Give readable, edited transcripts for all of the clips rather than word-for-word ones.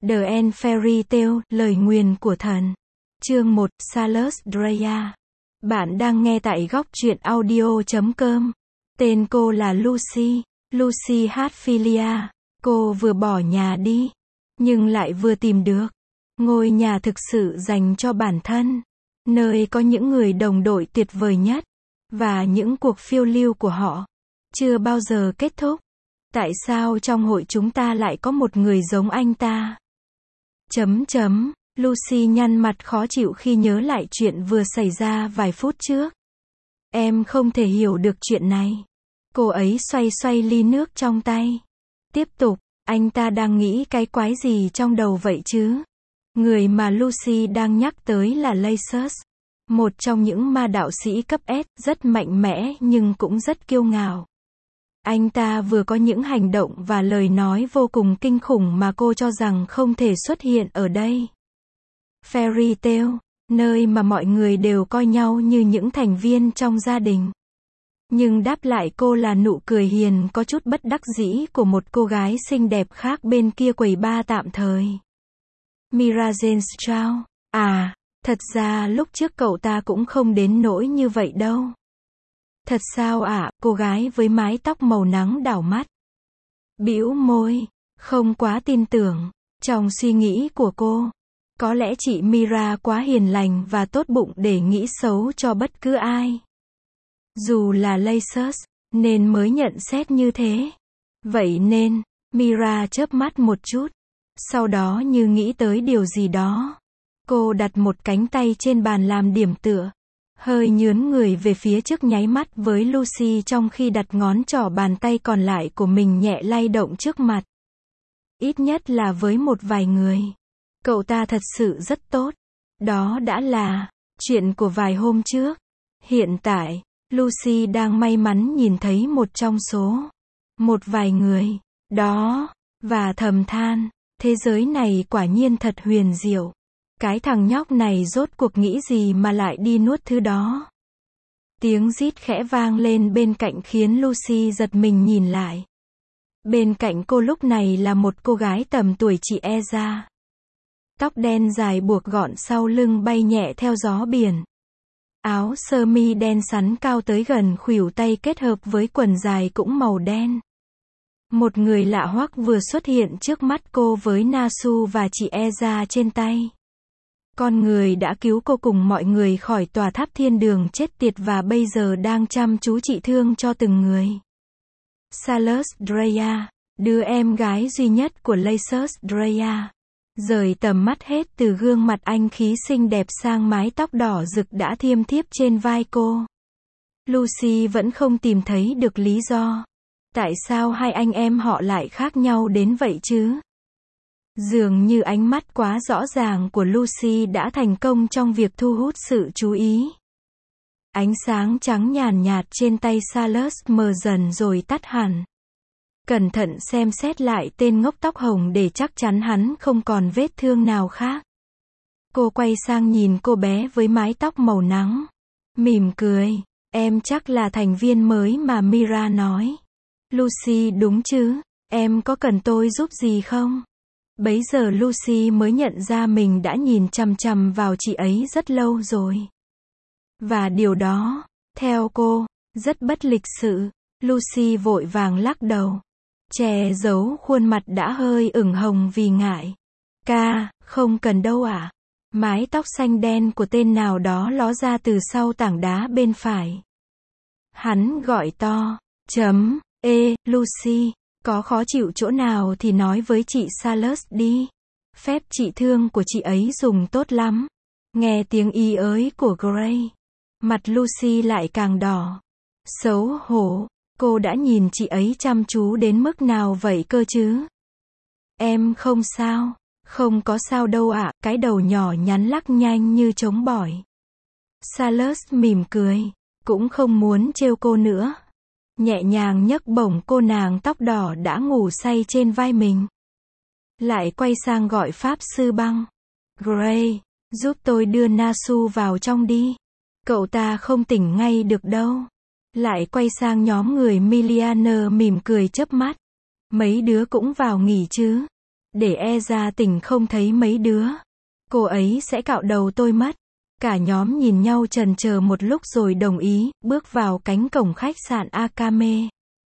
The End Fairy Tale, lời nguyền của thần. Chương 1, Salus Dreya. Bạn đang nghe tại góc truyện audio.com. Tên cô là Lucy, Lucy Hatfilia. Cô vừa bỏ nhà đi, nhưng lại vừa tìm được ngôi nhà thực sự dành cho bản thân, nơi có những người đồng đội tuyệt vời nhất, và những cuộc phiêu lưu của họ chưa bao giờ kết thúc. Tại sao trong hội chúng ta lại có một người giống anh ta? Lucy nhăn mặt khó chịu khi nhớ lại chuyện vừa xảy ra vài phút trước. Em không thể hiểu được chuyện này. Cô ấy xoay xoay ly nước trong tay. Tiếp tục, anh ta đang nghĩ cái quái gì trong đầu vậy chứ? Người mà Lucy đang nhắc tới là Laisus, một trong những ma đạo sĩ cấp S, rất mạnh mẽ nhưng cũng rất kiêu ngạo. Anh ta vừa có những hành động và lời nói vô cùng kinh khủng mà cô cho rằng không thể xuất hiện ở đây. Fairy Tale, nơi mà mọi người đều coi nhau như những thành viên trong gia đình. Nhưng đáp lại cô là nụ cười hiền có chút bất đắc dĩ của một cô gái xinh đẹp khác bên kia quầy bar tạm thời. Mira Jane. Thật ra lúc trước cậu ta cũng không đến nỗi như vậy đâu. Thật sao ạ? Cô gái với mái tóc màu nắng đảo mắt, bĩu môi, không quá tin tưởng. Trong suy nghĩ của cô, có lẽ chị Mira quá hiền lành và tốt bụng để nghĩ xấu cho bất cứ ai, dù là Laisus, nên mới nhận xét như thế. Vậy nên, Mira chớp mắt một chút, sau đó như nghĩ tới điều gì đó, cô đặt một cánh tay trên bàn làm điểm tựa, hơi nhướn người về phía trước nháy mắt với Lucy trong khi đặt ngón trỏ bàn tay còn lại của mình nhẹ lay động trước mặt. Ít nhất là với một vài người, cậu ta thật sự rất tốt. Đó đã là chuyện của vài hôm trước. Hiện tại, Lucy đang may mắn nhìn thấy một trong số một vài người đó, và thầm than, thế giới này quả nhiên thật huyền diệu. Cái thằng nhóc này rốt cuộc nghĩ gì mà lại đi nuốt thứ đó. Tiếng rít khẽ vang lên bên cạnh khiến Lucy giật mình nhìn lại. Bên cạnh cô lúc này là một cô gái tầm tuổi chị Eza. Tóc đen dài buộc gọn sau lưng bay nhẹ theo gió biển. Áo sơ mi đen sắn cao tới gần khuỷu tay kết hợp với quần dài cũng màu đen. Một người lạ hoắc vừa xuất hiện trước mắt cô với Nasu và chị Eza trên tay. Con người đã cứu cô cùng mọi người khỏi tòa tháp thiên đường chết tiệt và bây giờ đang chăm chú trị thương cho từng người. Salus Dreya, đứa em gái duy nhất của Laisus Dreya, rời tầm mắt hết từ gương mặt anh khí xinh đẹp sang mái tóc đỏ rực đã thiêm thiếp trên vai cô. Lucy vẫn không tìm thấy được lý do. Tại sao hai anh em họ lại khác nhau đến vậy chứ? Dường như ánh mắt quá rõ ràng của Lucy đã thành công trong việc thu hút sự chú ý. Ánh sáng trắng nhàn nhạt trên tay Salus mờ dần rồi tắt hẳn. Cẩn thận xem xét lại tên ngốc tóc hồng để chắc chắn hắn không còn vết thương nào khác. Cô quay sang nhìn cô bé với mái tóc màu nắng, mỉm cười. Em chắc là thành viên mới mà Mira nói. Lucy đúng chứ? Em có cần tôi giúp gì không? Bấy giờ Lucy mới nhận ra mình đã nhìn chằm chằm vào chị ấy rất lâu rồi. Và điều đó, theo cô, rất bất lịch sự. Lucy vội vàng lắc đầu, che giấu khuôn mặt đã hơi ửng hồng vì ngại. Không cần đâu ạ. Mái tóc xanh đen của tên nào đó ló ra từ sau tảng đá bên phải. Hắn gọi to, Lucy, có khó chịu chỗ nào thì nói với chị Salus đi. Phép trị thương của chị ấy dùng tốt lắm. Nghe tiếng y ới của Gray, mặt Lucy lại càng đỏ. Xấu hổ, cô đã nhìn chị ấy chăm chú đến mức nào vậy cơ chứ? Em không sao. Không có sao đâu ạ. Cái đầu nhỏ nhắn lắc nhanh như trống bỏi. Salus mỉm cười, cũng không muốn trêu cô nữa. Nhẹ nhàng nhấc bổng cô nàng tóc đỏ đã ngủ say trên vai mình. Lại quay sang gọi pháp sư băng. Gray, giúp tôi đưa Nasu vào trong đi. Cậu ta không tỉnh ngay được đâu. Lại quay sang nhóm người Milianer mỉm cười chớp mắt. Mấy đứa cũng vào nghỉ chứ? để e ra tỉnh không thấy mấy đứa. Cô ấy sẽ cạo đầu tôi mất. Cả nhóm nhìn nhau chần chờ một lúc rồi đồng ý, bước vào cánh cổng khách sạn Akame.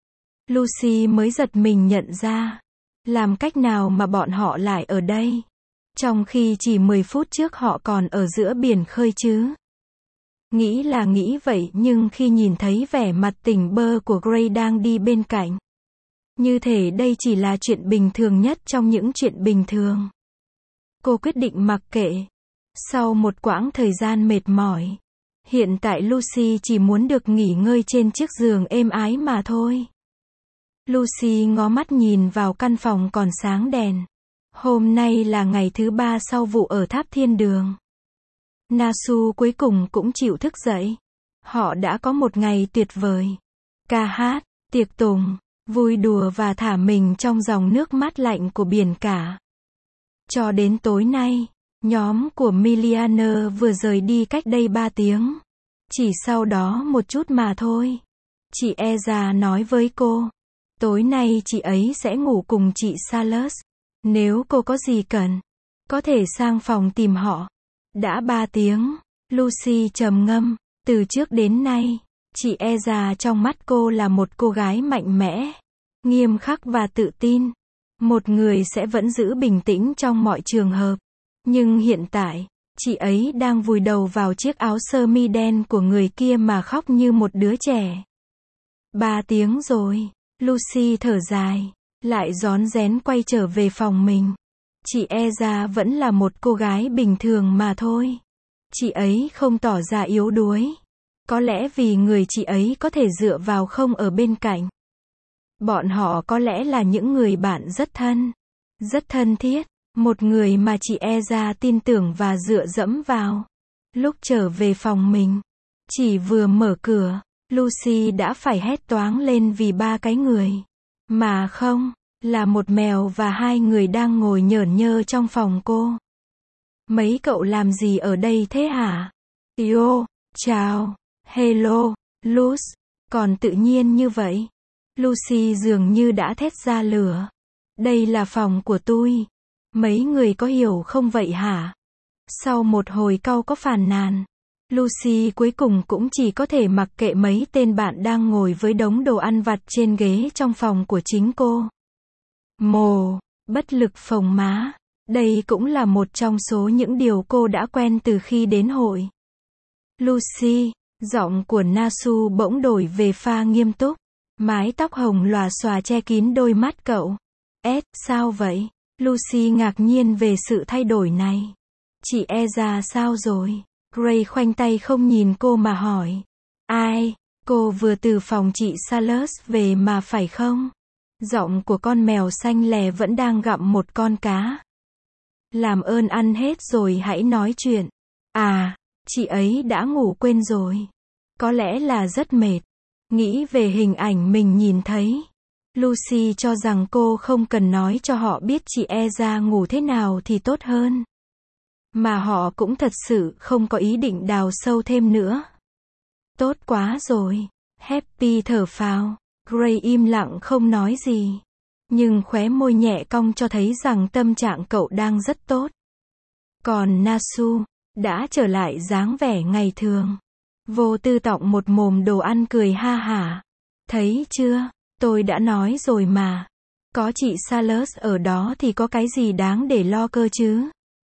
Lucy mới giật mình nhận ra, làm cách nào mà bọn họ lại ở đây? Trong khi chỉ 10 phút trước họ còn ở giữa biển khơi chứ. Nghĩ là nghĩ vậy nhưng khi nhìn thấy vẻ mặt tỉnh bơ của Gray đang đi bên cạnh, như thể đây chỉ là chuyện bình thường nhất trong những chuyện bình thường, cô quyết định mặc kệ. Sau một quãng thời gian mệt mỏi, hiện tại Lucy chỉ muốn được nghỉ ngơi trên chiếc giường êm ái mà thôi. Lucy ngó mắt nhìn vào căn phòng còn sáng đèn. Hôm nay là ngày thứ 3 sau vụ ở tháp thiên đường. Nasu cuối cùng cũng chịu thức dậy. Họ đã có một ngày tuyệt vời. Ca hát, tiệc tùng, vui đùa và thả mình trong dòng nước mát lạnh của biển cả. Cho đến tối nay, nhóm của Milianer vừa rời đi cách đây 3 tiếng. Chỉ sau đó một chút mà thôi. Chị Eza nói với cô, tối nay chị ấy sẽ ngủ cùng chị Salus. Nếu cô có gì cần, có thể sang phòng tìm họ. Đã 3 tiếng, Lucy trầm ngâm. Từ trước đến nay, chị Eza trong mắt cô là một cô gái mạnh mẽ, nghiêm khắc và tự tin. Một người sẽ vẫn giữ bình tĩnh trong mọi trường hợp. Nhưng hiện tại, chị ấy đang vùi đầu vào chiếc áo sơ mi đen của người kia mà khóc như một đứa trẻ. 3 tiếng rồi, Lucy thở dài, lại rón rén quay trở về phòng mình. Chị Eza vẫn là một cô gái bình thường mà thôi. Chị ấy không tỏ ra yếu đuối. Có lẽ vì người chị ấy có thể dựa vào không ở bên cạnh. Bọn họ có lẽ là những người bạn rất thân thiết. Một người mà chị Eza tin tưởng và dựa dẫm vào. Lúc trở về phòng mình, chỉ vừa mở cửa, Lucy đã phải hét toáng lên vì 3 cái người. Mà không, là một mèo và 2 người đang ngồi nhởn nhơ trong phòng cô. Mấy cậu làm gì ở đây thế hả? Yo, chào, hello, Luz, còn tự nhiên như vậy. Lucy dường như đã thét ra lửa. Đây là phòng của tôi. Mấy người có hiểu không vậy hả? Sau một hồi cau có phàn nàn, Lucy cuối cùng cũng chỉ có thể mặc kệ mấy tên bạn đang ngồi với đống đồ ăn vặt trên ghế trong phòng của chính cô. Bất lực phồng má. Đây cũng là một trong số những điều cô đã quen từ khi đến hội. Lucy, giọng của Nasu bỗng đổi về pha nghiêm túc. Mái tóc hồng lòa xòa che kín đôi mắt cậu. Sao vậy? Lucy ngạc nhiên về sự thay đổi này. Chị Eza sao rồi? Gray khoanh tay không nhìn cô mà hỏi. Ai? Cô vừa từ phòng chị Salus về mà phải không? Giọng của con mèo xanh lè vẫn đang gặm một con cá. Làm ơn ăn hết rồi hãy nói chuyện. À, chị ấy đã ngủ quên rồi. Có lẽ là rất mệt. Nghĩ về hình ảnh mình nhìn thấy. Lucy cho rằng cô không cần nói cho họ biết chị Eza ngủ thế nào thì tốt hơn. Mà họ cũng thật sự không có ý định đào sâu thêm nữa. Tốt quá rồi. Happy thở phào. Gray im lặng không nói gì. Nhưng khóe môi nhẹ cong cho thấy rằng tâm trạng cậu đang rất tốt. Còn Nasu, đã trở lại dáng vẻ ngày thường. Vô tư tọng một mồm đồ ăn cười ha hả. Thấy chưa, tôi đã nói rồi mà. Có chị Salus ở đó thì có cái gì đáng để lo cơ chứ.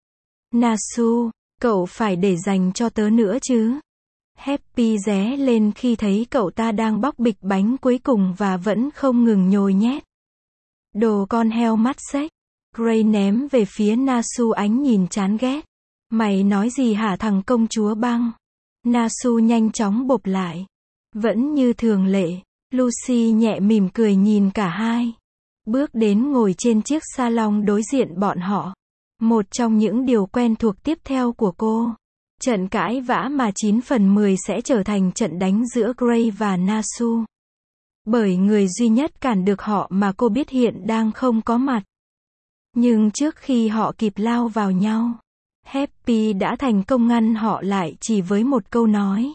Nasu, cậu phải để dành cho tớ nữa chứ. Happy ré lên khi thấy cậu ta đang bóc bịch bánh cuối cùng và vẫn không ngừng nhồi nhét. Đồ con heo mắt xếch. Gray ném về phía Nasu ánh nhìn chán ghét. Mày nói gì hả thằng công chúa băng? Nasu nhanh chóng bộp lại. Vẫn như thường lệ, Lucy nhẹ mỉm cười nhìn cả hai. Bước đến ngồi trên chiếc salon đối diện bọn họ. Một trong những điều quen thuộc tiếp theo của cô. Trận cãi vã mà 9 phần 10 sẽ trở thành trận đánh giữa Gray và Nasu. Bởi người duy nhất cản được họ mà cô biết hiện đang không có mặt. Nhưng trước khi họ kịp lao vào nhau, Happy đã thành công ngăn họ lại chỉ với một câu nói.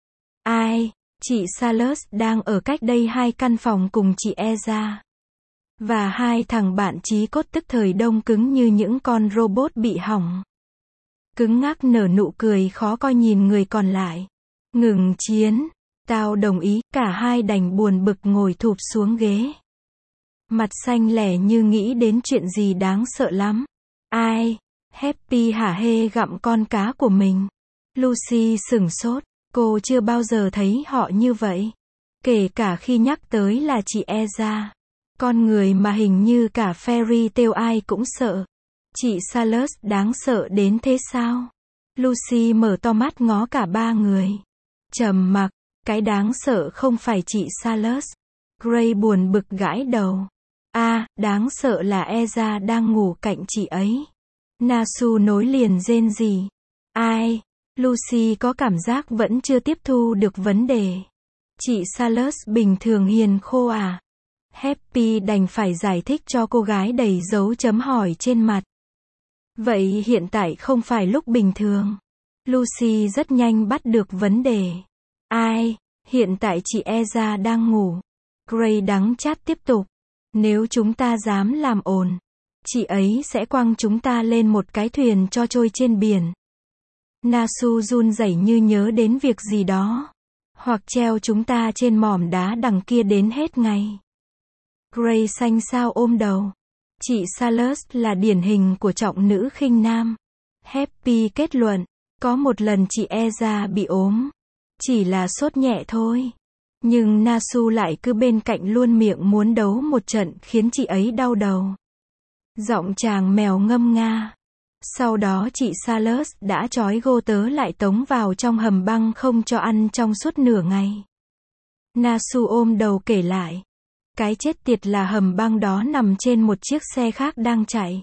Ai? Chị Salus đang ở cách đây 2 căn phòng cùng chị Eza. Và hai thằng bạn chí cốt tức thời đông cứng như những con robot bị hỏng. Cứng ngắc nở nụ cười khó coi nhìn người còn lại. Ngừng chiến. Tao đồng ý, cả hai đành buồn bực ngồi thụp xuống ghế. Mặt xanh lẻ như nghĩ đến chuyện gì đáng sợ lắm. Ai? Happy hả hê gặm con cá của mình. Lucy sửng sốt, cô chưa bao giờ thấy họ như vậy. Kể cả khi nhắc tới là chị Eza. Con người mà hình như cả fairy tale ai cũng sợ. Chị Salus đáng sợ đến thế sao? Lucy mở to mắt ngó cả ba người. Trầm mặc, cái đáng sợ không phải chị Salus. Gray buồn bực gãi đầu. Đáng sợ là Eza đang ngủ cạnh chị ấy. Nasu nối liền rên rỉ. Ai? Lucy có cảm giác vẫn chưa tiếp thu được vấn đề. Chị Salus bình thường hiền khô à? Happy đành phải giải thích cho cô gái đầy dấu chấm hỏi trên mặt. Vậy hiện tại không phải lúc bình thường. Lucy rất nhanh bắt được vấn đề. Ai? Hiện tại chị Eza đang ngủ. Gray đắng chát tiếp tục. Nếu chúng ta dám làm ồn, chị ấy sẽ quăng chúng ta lên một cái thuyền cho trôi trên biển. Nasu run rẩy như nhớ đến việc gì đó. Hoặc treo chúng ta trên mỏm đá đằng kia đến hết ngày. Gray xanh xao ôm đầu. Chị Salus là điển hình của trọng nữ khinh nam. Happy kết luận. Có một lần chị Eza bị ốm. Chỉ là sốt nhẹ thôi. Nhưng Nasu lại cứ bên cạnh luôn miệng muốn đấu một trận khiến chị ấy đau đầu. Giọng chàng mèo ngâm nga. Sau đó chị Salus đã trói gô tớ lại tống vào trong hầm băng không cho ăn trong suốt nửa ngày. Nasu ôm đầu kể lại. Cái chết tiệt là hầm băng đó nằm trên một chiếc xe khác đang chạy.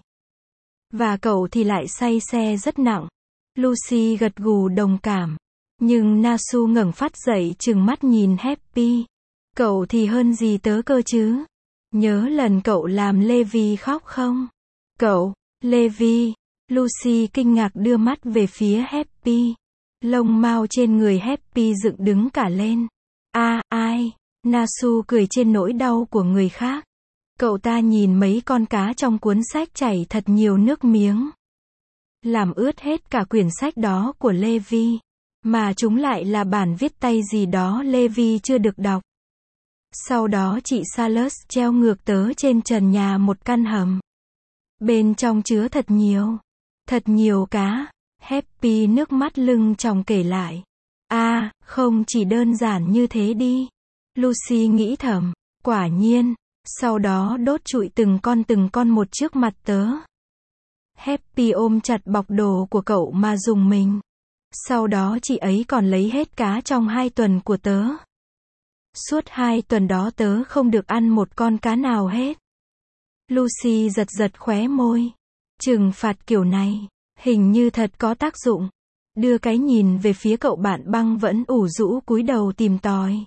Và cậu thì lại say xe rất nặng. Lucy gật gù đồng cảm. Nhưng Nasu ngẩng phát dậy trừng mắt nhìn Happy. Cậu thì hơn gì tớ cơ chứ? Nhớ lần cậu làm Levi khóc không? Cậu, Levi. Lucy kinh ngạc đưa mắt về phía Happy. Lông mao trên người Happy dựng đứng cả lên. Ai? Nasu cười trên nỗi đau của người khác. Cậu ta nhìn mấy con cá trong cuốn sách chảy thật nhiều nước miếng. Làm ướt hết cả quyển sách đó của Levi. Mà chúng lại là bản viết tay gì đó Levi chưa được đọc. Sau đó chị Salus treo ngược tớ trên trần nhà một căn hầm. Bên trong chứa thật nhiều cá. Happy nước mắt lưng tròng kể lại. Không chỉ đơn giản như thế đi. Lucy nghĩ thầm, quả nhiên. Sau đó đốt trụi từng con một trước mặt tớ. Happy ôm chặt bọc đồ của cậu mà dùng mình. Sau đó chị ấy còn lấy hết cá trong 2 tuần của tớ. Suốt 2 tuần đó tớ không được ăn một con cá nào hết. Lucy giật khóe môi. Trừng phạt kiểu này, hình như thật có tác dụng. Đưa cái nhìn về phía cậu bạn băng vẫn ủ rũ cúi đầu tìm tòi.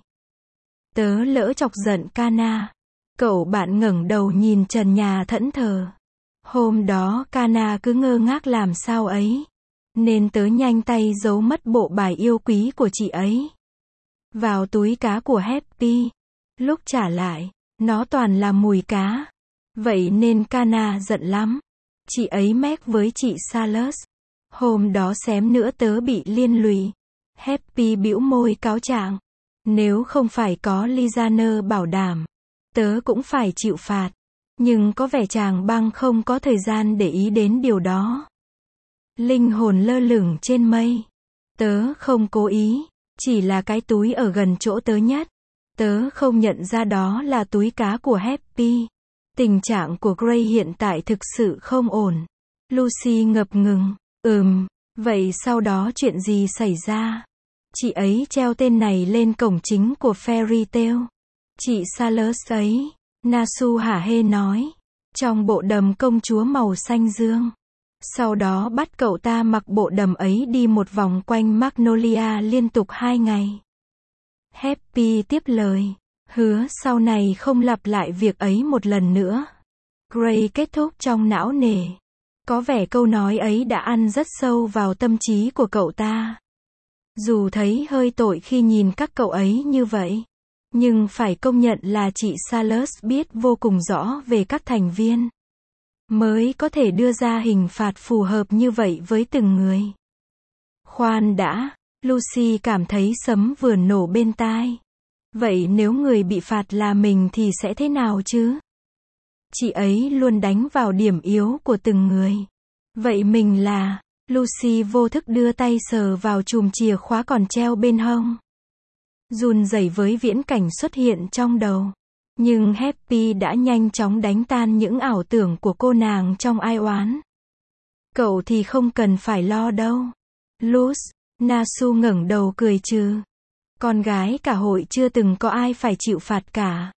Tớ lỡ chọc giận Kana. Cậu bạn ngẩng đầu nhìn trần nhà thẫn thờ. Hôm đó Kana cứ ngơ ngác làm sao ấy. Nên tớ nhanh tay giấu mất bộ bài yêu quý của chị ấy vào túi cá của Happy. Lúc trả lại, nó toàn là mùi cá. Vậy nên Kana giận lắm. Chị ấy méc với chị Salus. Hôm đó xém nữa tớ bị liên lụy. Happy bĩu môi cáo trạng. Nếu không phải có Lizaner bảo đảm, tớ cũng phải chịu phạt. Nhưng có vẻ chàng băng không có thời gian để ý đến điều đó. Linh hồn lơ lửng trên mây. Tớ không cố ý, chỉ là cái túi ở gần chỗ tớ nhất. Tớ không nhận ra đó là túi cá của Happy. Tình trạng của Gray hiện tại thực sự không ổn. Lucy ngập ngừng. Vậy sau đó chuyện gì xảy ra? Chị ấy treo tên này lên cổng chính của Fairy Tale. Chị Salus ấy, Nasu hả hê nói. Trong bộ đầm công chúa màu xanh dương. Sau đó bắt cậu ta mặc bộ đầm ấy đi một vòng quanh Magnolia liên tục 2 ngày. Happy tiếp lời. Hứa sau này không lặp lại việc ấy một lần nữa. Gray kết thúc trong não nề. Có vẻ câu nói ấy đã ăn rất sâu vào tâm trí của cậu ta. Dù thấy hơi tội khi nhìn các cậu ấy như vậy. Nhưng phải công nhận là chị Salas biết vô cùng rõ về các thành viên. Mới có thể đưa ra hình phạt phù hợp như vậy với từng người. Khoan đã, Lucy cảm thấy sấm vừa nổ bên tai. Vậy nếu người bị phạt là mình thì sẽ thế nào chứ? Chị ấy luôn đánh vào điểm yếu của từng người. Vậy mình là... Lucy vô thức đưa tay sờ vào chùm chìa khóa còn treo bên hông. Run rẩy với viễn cảnh xuất hiện trong đầu. Nhưng Happy đã nhanh chóng đánh tan những ảo tưởng của cô nàng trong ai oán. Cậu thì không cần phải lo đâu. Luz, Nasu ngẩng đầu cười trừ. Con gái cả hội chưa từng có ai phải chịu phạt cả.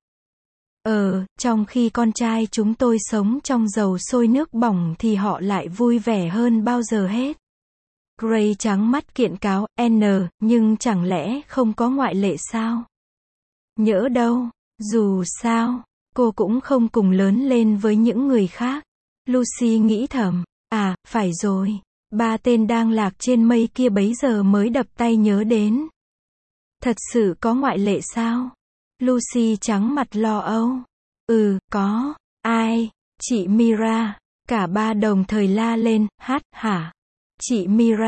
Trong khi con trai chúng tôi sống trong dầu sôi nước bỏng thì họ lại vui vẻ hơn bao giờ hết. Gray trắng mắt kiện cáo, nhưng chẳng lẽ không có ngoại lệ sao? Nhỡ đâu, dù sao, cô cũng không cùng lớn lên với những người khác. Lucy nghĩ thầm, phải rồi, 3 tên đang lạc trên mây kia bấy giờ mới đập tay nhớ đến. Thật sự có ngoại lệ sao? Lucy trắng mặt lo âu. Có. Ai? Chị Mira. Cả ba đồng thời la lên, hả? Chị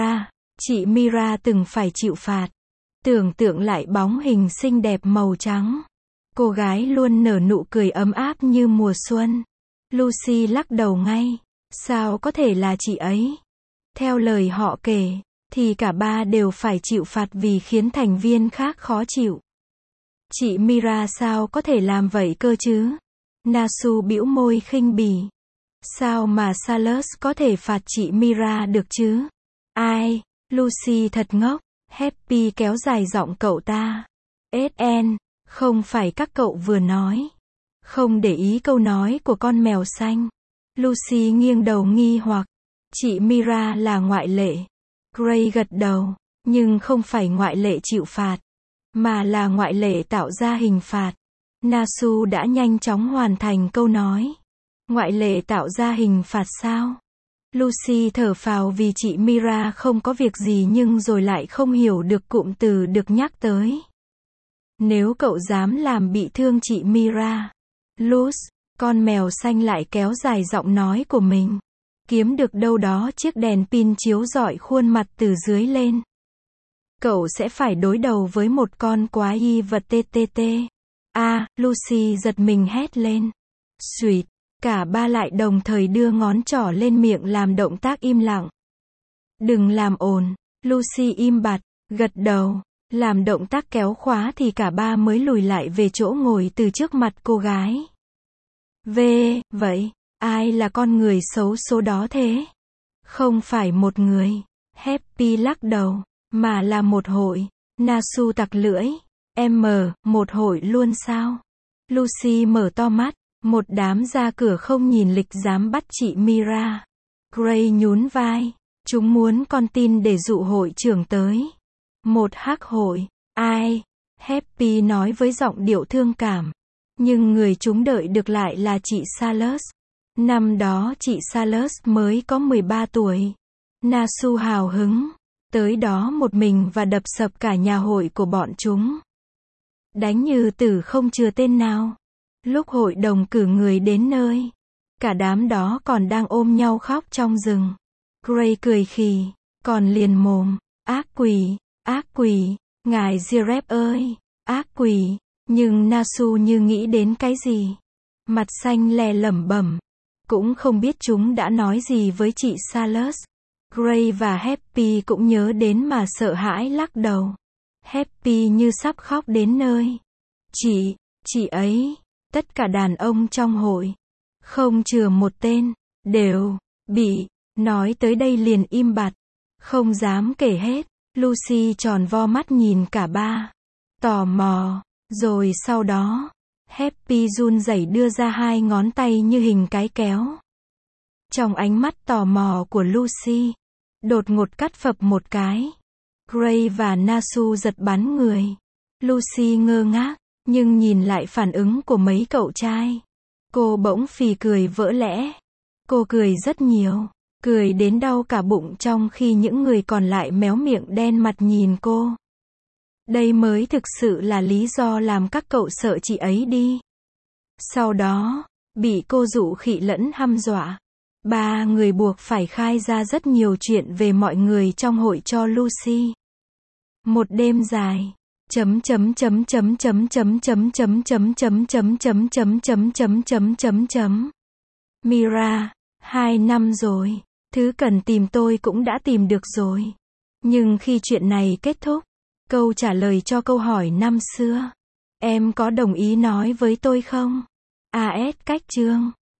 Mira từng phải chịu phạt. Tưởng tượng lại bóng hình xinh đẹp màu trắng. Cô gái luôn nở nụ cười ấm áp như mùa xuân. Lucy lắc đầu ngay. Sao có thể là chị ấy? Theo lời họ kể, thì cả ba đều phải chịu phạt vì khiến thành viên khác khó chịu. Chị Mira sao có thể làm vậy cơ chứ? Nasu bĩu môi khinh bỉ. Sao mà Salas có thể phạt chị Mira được chứ? Ai? Lucy thật ngốc. Happy kéo dài giọng cậu ta. SN, không phải các cậu vừa nói. Không để ý câu nói của con mèo xanh. Lucy nghiêng đầu nghi hoặc. Chị Mira là ngoại lệ. Gray gật đầu. Nhưng không phải ngoại lệ chịu phạt, mà là ngoại lệ tạo ra hình phạt. Nasu đã nhanh chóng hoàn thành câu nói. Ngoại lệ tạo ra hình phạt sao? Lucy thở phào vì chị Mira không có việc gì nhưng rồi lại không hiểu được cụm từ được nhắc tới. Nếu cậu dám làm bị thương chị Mira. Luz, con mèo xanh lại kéo dài giọng nói của mình. Kiếm được đâu đó chiếc đèn pin chiếu rọi khuôn mặt từ dưới lên. Cậu sẽ phải đối đầu với một con quái vật TTT. Lucy giật mình hét lên. Xuỵt, cả ba lại đồng thời đưa ngón trỏ lên miệng làm động tác im lặng. Đừng làm ồn, Lucy im bặt, gật đầu, làm động tác kéo khóa thì cả ba mới lùi lại về chỗ ngồi từ trước mặt cô gái. Vậy, ai là con người xấu số đó thế? Không phải một người, Happy lắc đầu, mà là một hội. Nasu tặc lưỡi. Một hội luôn sao? Lucy mở to mắt, một đám ra cửa không nhìn lịch dám bắt chị Mira. Gray nhún vai, chúng muốn con tin để dụ hội trưởng tới. Một hắc hội, ai? Happy nói với giọng điệu thương cảm. Nhưng người chúng đợi được lại là chị Salas. Năm đó chị Salas mới có 13 tuổi. Nasu hào hứng, tới đó một mình và đập sập cả nhà hội của bọn chúng. Đánh như tử không chừa tên nào. Lúc hội đồng cử người đến nơi, cả đám đó còn đang ôm nhau khóc trong rừng. Gray cười khì, còn liền mồm, ác quỷ, ngài Girep ơi, ác quỷ. Nhưng Nasu như nghĩ đến cái gì. Mặt xanh lè lẩm bẩm. Cũng không biết chúng đã nói gì với chị Salas. Gray và Happy cũng nhớ đến mà sợ hãi lắc đầu. Happy như sắp khóc đến nơi. Chị ấy, tất cả đàn ông trong hội, không chừa một tên, đều bị, nói tới đây liền im bặt, không dám kể hết. Lucy tròn vo mắt nhìn cả ba, tò mò, rồi sau đó, Happy run rẩy đưa ra 2 ngón tay như hình cái kéo. Trong ánh mắt tò mò của Lucy, đột ngột cắt phập một cái. Gray và Nasu giật bắn người. Lucy ngơ ngác, nhưng nhìn lại phản ứng của mấy cậu trai. Cô bỗng phì cười vỡ lẽ. Cô cười rất nhiều, cười đến đau cả bụng trong khi những người còn lại méo miệng đen mặt nhìn cô. Đây mới thực sự là lý do làm các cậu sợ chị ấy đi. Sau đó, bị cô dụ khị lẫn hăm dọa. Ba người buộc phải khai ra rất nhiều chuyện về mọi người trong hội cho Lucy. Một đêm dài. Chấm chấm chấm chấm chấm chấm chấm chấm chấm chấm chấm chấm chấm chấm chấm chấm chấm chấm. Mira, 2 năm rồi. Thứ cần tìm tôi cũng đã tìm được rồi. Nhưng khi chuyện này kết thúc, câu trả lời cho câu hỏi năm xưa. Em có đồng ý nói với tôi không? AS Cách Chương